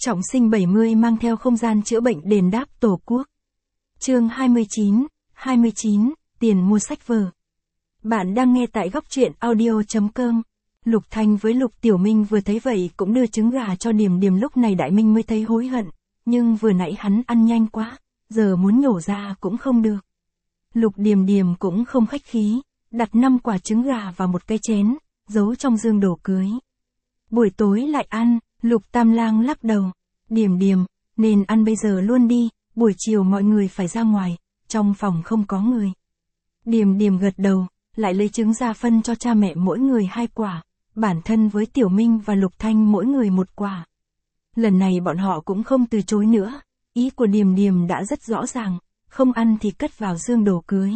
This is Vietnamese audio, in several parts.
Trọng sinh 70 mang theo không gian chữa bệnh đền đáp Tổ quốc. Chương 29, tiền mua sách vở. Bạn đang nghe tại góc truyện audio.com. Lục Thanh với Lục Tiểu Minh vừa thấy vậy cũng đưa trứng gà cho Điềm Điềm, lúc này Đại Minh mới thấy hối hận, nhưng vừa nãy hắn ăn nhanh quá, giờ muốn nhổ ra cũng không được. Lục Điềm Điềm cũng không khách khí, đặt 5 quả trứng gà vào một cái chén, giấu trong dương đồ cưới. Buổi tối lại ăn, Lục Tam Lang lắc đầu. Điềm Điềm, nên ăn bây giờ luôn đi, buổi chiều mọi người phải ra ngoài, trong phòng không có người. Điềm Điềm gật đầu, lại lấy trứng ra phân cho cha mẹ mỗi người 2 quả, bản thân với Tiểu Minh và Lục Thanh mỗi người 1 quả. Lần này bọn họ cũng không từ chối nữa, ý của Điềm Điềm đã rất rõ ràng, không ăn thì cất vào dương đồ cưới.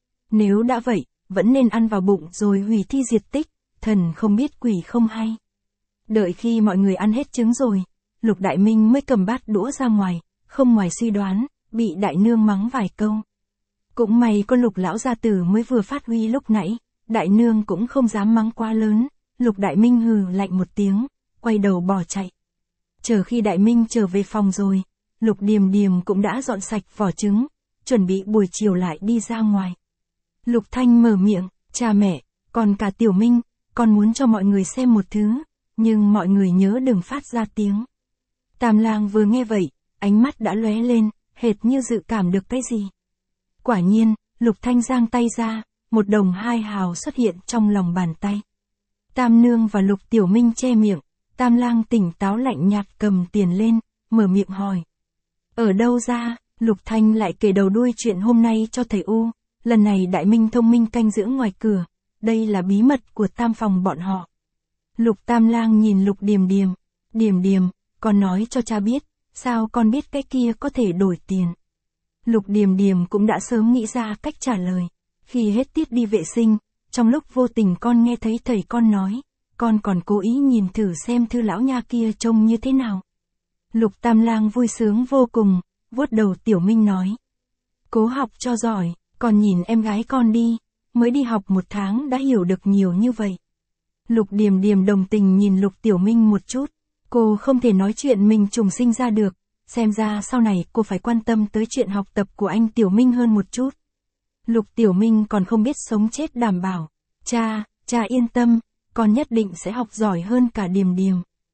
Nếu đã vậy, vẫn nên ăn vào bụng rồi hủy thi diệt tích, thần không biết quỷ không hay. Đợi khi mọi người ăn hết trứng rồi, Lục Đại Minh mới cầm bát đũa ra ngoài, không ngoài suy đoán, bị đại nương mắng vài câu. Cũng may có Lục lão gia tử mới vừa phát huy lúc nãy, đại nương cũng không dám mắng quá lớn. Lục Đại Minh hừ lạnh một tiếng, quay đầu bỏ chạy. Chờ khi Đại Minh trở về phòng rồi, Lục Điềm Điềm cũng đã dọn sạch vỏ trứng, chuẩn bị buổi chiều lại đi ra ngoài. Lục Thanh mở miệng, cha mẹ, còn cả Tiểu Minh, con muốn cho mọi người xem một thứ, nhưng mọi người nhớ đừng phát ra tiếng. Tam Lang vừa nghe vậy, ánh mắt đã lóe lên, hệt như dự cảm được cái gì. Quả nhiên, Lục Thanh giang tay ra, một đồng 2 hào xuất hiện trong lòng bàn tay. Tam Nương và Lục Tiểu Minh che miệng, Tam Lang tỉnh táo lạnh nhạt cầm tiền lên, mở miệng hỏi. Ở đâu ra? Lục Thanh lại kể đầu đuôi chuyện hôm nay cho thầy U, lần này Đại Minh thông minh canh giữ ngoài cửa, đây là bí mật của tam phòng bọn họ. Lục Tam Lang nhìn Lục Điềm Điềm, Điềm Điềm, con nói cho cha biết, sao con biết cái kia có thể đổi tiền. Lục Điềm Điềm cũng đã sớm nghĩ ra cách trả lời, khi hết tiết đi vệ sinh, trong lúc vô tình con nghe thấy thầy con nói, con còn cố ý nhìn thử xem thư lão nha kia trông như thế nào. Lục Tam Lang vui sướng vô cùng, vuốt đầu Tiểu Minh nói. Cố học cho giỏi, còn nhìn em gái con đi, mới đi học 1 tháng đã hiểu được nhiều như vậy. Lục Điềm Điềm đồng tình nhìn Lục Tiểu Minh một chút, cô không thể nói chuyện mình trùng sinh ra được, xem ra sau này cô phải quan tâm tới chuyện học tập của anh Tiểu Minh hơn một chút. Lục Tiểu Minh còn không biết sống chết đảm bảo, cha yên tâm, con nhất định sẽ học giỏi hơn cả Điềm Điềm.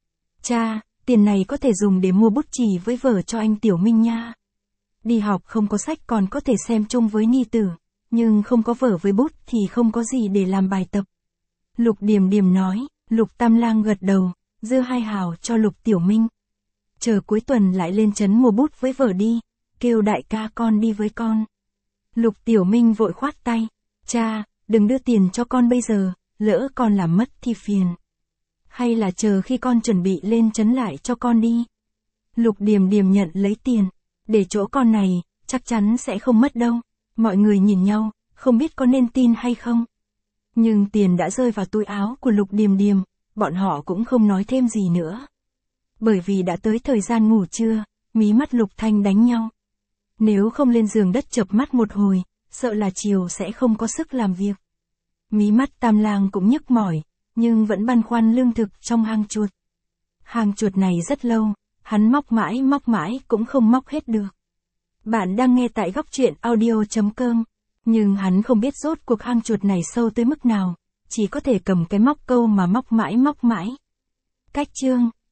Cha, tiền này có thể dùng để mua bút chì với vở cho anh Tiểu Minh nha. Đi học không có sách còn có thể xem chung với ni tử, nhưng không có vở với bút thì không có gì để làm bài tập. Lục Điềm Điềm nói, Lục Tam Lang gật đầu, dư 2 hào cho Lục Tiểu Minh. Chờ cuối tuần lại lên trấn mua bút với vở đi, kêu đại ca con đi với con. Lục Tiểu Minh vội khoát tay, cha, đừng đưa tiền cho con bây giờ, lỡ con làm mất thì phiền. Hay là chờ khi con chuẩn bị lên trấn lại cho con đi. Lục Điềm Điềm nhận lấy tiền, để chỗ con này, chắc chắn sẽ không mất đâu. Mọi người nhìn nhau, không biết có nên tin hay không. Nhưng tiền đã rơi vào túi áo của Lục Điềm Điềm, bọn họ cũng không nói thêm gì nữa. Bởi vì đã tới thời gian ngủ trưa, mí mắt Lục Thanh đánh nhau. Nếu không lên giường đất chợp mắt một hồi, sợ là chiều sẽ không có sức làm việc. Mí mắt Tam Lang cũng nhức mỏi, nhưng vẫn băn khoăn lương thực trong hang chuột. Hang chuột này rất lâu, hắn móc mãi cũng không móc hết được. Bạn đang nghe tại góc truyện audio.com, nhưng hắn không biết rốt cuộc hang chuột này sâu tới mức nào, chỉ có thể cầm cái móc câu mà móc mãi. Cách chương